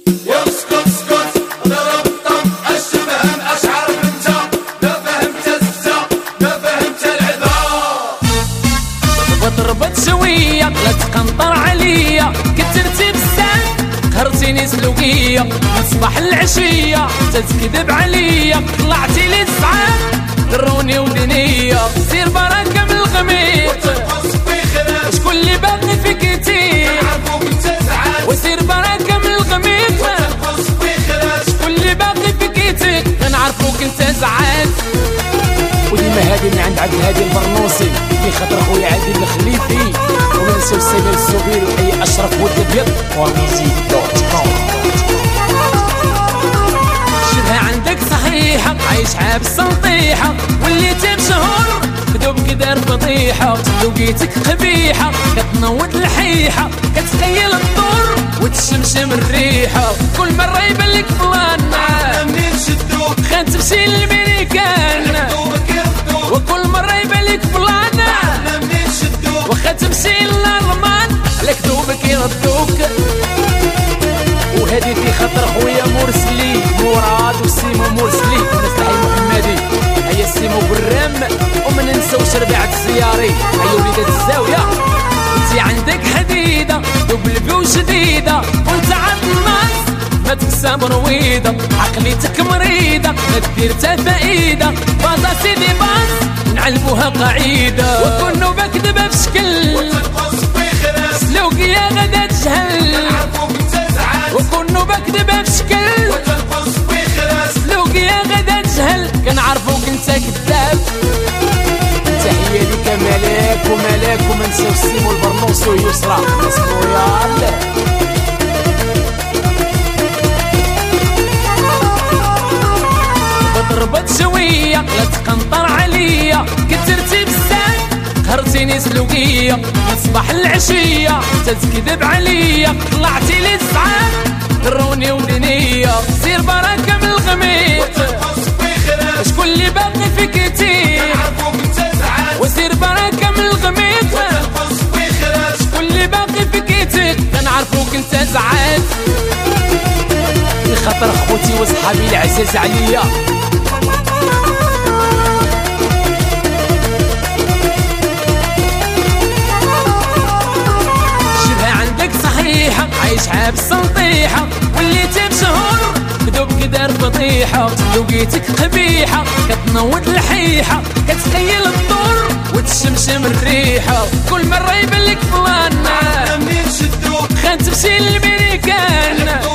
ضربت شوية لا تقنطر عليا، كترتي بزاف قهرتيني سلوكية، من صباح العشية تتكذب عليا، طلعتي لي سعاد دروني ودنيا، سير بركة من الغميط شكون اللي باغي فيك يتيم، وسير بركة من الغميط شكون اللي باغي فيك يتيم، كنعرفوك انت زعاد. وديما هادي من عند عبد الهادي البرنوسي في خاطر خويا عادل الخليفي، وما نساو السيد السوبير وحي اشرف ود الابيض وميزيك.com. شبه عندك صحيحة عايش عابس نطيحة، وليتي مشهور كذوب كدار فضيحة، لقيتك قبيحة كتنوض الحيحة، كتخيل الدور وتشمشم الريحة، كل مرة يبلك فلانا منين شدوك خان تمشي للميريكان، وكل مرة يبلك فلانا منين شدوك وخا تمشي للرمان على كذوبك يردوك. وهذه في خاطر خويا مرسلي مراد وسيمو مرسلي ونسلحي محمدي، هيا سيمو برام وما ننساوش ربيعة السياري، هيا وليدات الزاوية انتي عندك حديدة دبلبي وشديدة، وانت عند الناس ما تكسى مرويدة، عقليتك مريضة ما دير تا فائدة، بازا سيدي باز نعلبوها قاعدة، وكل نوبة كذبة بشكل سلوكية غدا تجهل، وكل نوبة كذبة بشكل سلوكية غدا تجهل، كنعرفوك انت كذاب. تحية ليك ملاك وملاك، وما نساو السيمو البرنوسي ويسرى اسمو يا ضربت شوية لا تقنطر عليا، كترتي بزاف قهرتيني سلوكية، من صباح العشية تتكذب عليا، طلعتي لي سعاد دروني ودنيا، سير بركة من الغميط شكون اللي باغي فيك يتيم، وسير بركة من الغميط شكون اللي باغي فيك يتيم، كنعرفوك انت زعاد. خاطر خوتي وصحابي العزاز عليا، شبه عندك صحيحة عايش عابس نطيحة، وليتي مشهور كذوب كدار فضيحة، لقيتك قبيحة كتنوض الحيحة، كتخيل الدور وتشمشم الريحة، كل مرة يبلك فلانا منين شدوك خان تمشي للميريكان،